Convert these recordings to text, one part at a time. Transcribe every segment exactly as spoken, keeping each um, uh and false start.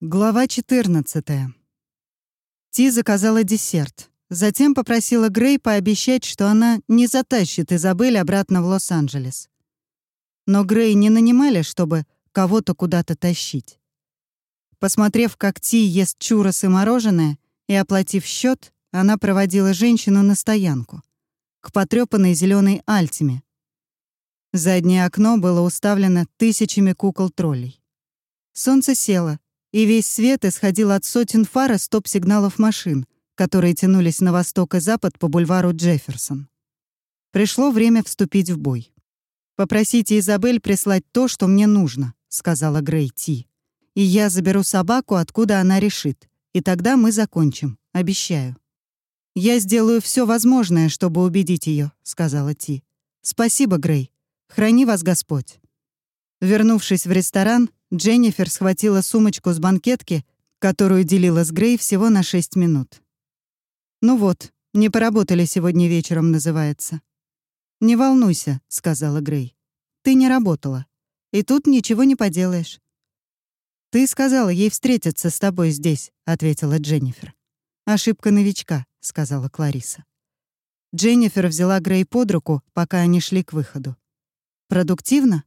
Глава четырнадцатая. Ти заказала десерт. Затем попросила Грей пообещать, что она не затащит Изабель обратно в Лос-Анджелес. Но Грей не нанимали, чтобы кого-то куда-то тащить. Посмотрев, как Ти ест чуррос и мороженое, и оплатив счет, она проводила женщину на стоянку, к потрёпанной зелёной Альтиме. Заднее окно было уставлено тысячами кукол-троллей. Солнце село, и весь свет исходил от сотен фар и стоп-сигналов машин, которые тянулись на восток и запад по бульвару Джефферсон. Пришло время вступить в бой. «Попросите Изабель прислать то, что мне нужно», — сказала Грей Ти. «И я заберу собаку, откуда она решит, и тогда мы закончим, обещаю». «Я сделаю все возможное, чтобы убедить ее, сказала Ти. «Спасибо, Грей. Храни вас Господь». Вернувшись в ресторан, Дженнифер схватила сумочку с банкетки, которую делила с Грей всего на шесть минут. «Ну вот, не поработали сегодня вечером, называется». «Не волнуйся», — сказала Грей. «Ты не работала. И тут ничего не поделаешь». «Ты сказала ей встретиться с тобой здесь», — ответила Дженнифер. «Ошибка новичка», — сказала Клариса. Дженнифер взяла Грей под руку, пока они шли к выходу. «Продуктивно?»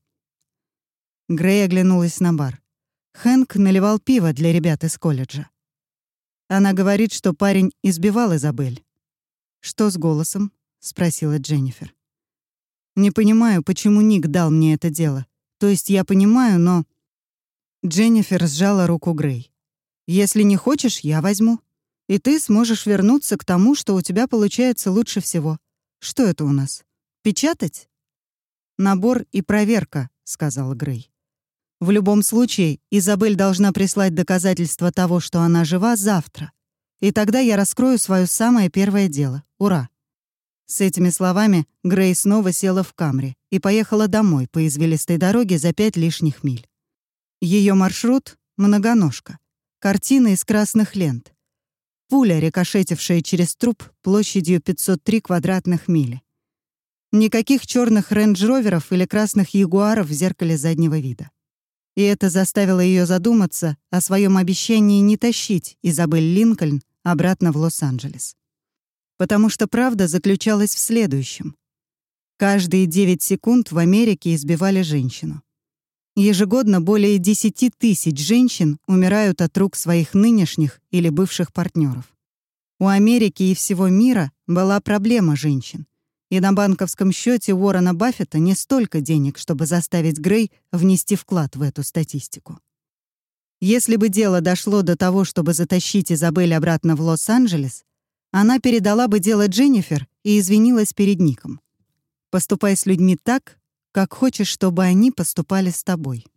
Грей оглянулась на бар. Хэнк наливал пиво для ребят из колледжа. Она говорит, что парень избивал Изабель. «Что с голосом?» — спросила Дженнифер. «Не понимаю, почему Ник дал мне это дело. То есть я понимаю, но...» Дженнифер сжала руку Грей. «Если не хочешь, я возьму. И ты сможешь вернуться к тому, что у тебя получается лучше всего. Что это у нас? Печатать?» «Набор и проверка», — сказала Грей. «В любом случае, Изабель должна прислать доказательства того, что она жива, завтра. И тогда я раскрою свое самое первое дело. Ура!» С этими словами Грей снова села в Камри и поехала домой по извилистой дороге за пять лишних миль. Ее маршрут — многоножка. Картина из красных лент. Пуля, рикошетившая через труп площадью пятьсот три квадратных мили. Никаких черных рейндж-роверов или красных ягуаров в зеркале заднего вида. И это заставило ее задуматься о своем обещании не тащить Изабель Линкольн обратно в Лос-Анджелес. Потому что правда заключалась в следующем. Каждые девять секунд в Америке избивали женщину. Ежегодно более десять тысяч женщин умирают от рук своих нынешних или бывших партнеров. У Америки и всего мира была проблема женщин. И на банковском счете Уоррена Баффета не столько денег, чтобы заставить Грей внести вклад в эту статистику. Если бы дело дошло до того, чтобы затащить Изабель обратно в Лос-Анджелес, она передала бы дело Дженнифер и извинилась перед Ником. «Поступай с людьми так, как хочешь, чтобы они поступали с тобой».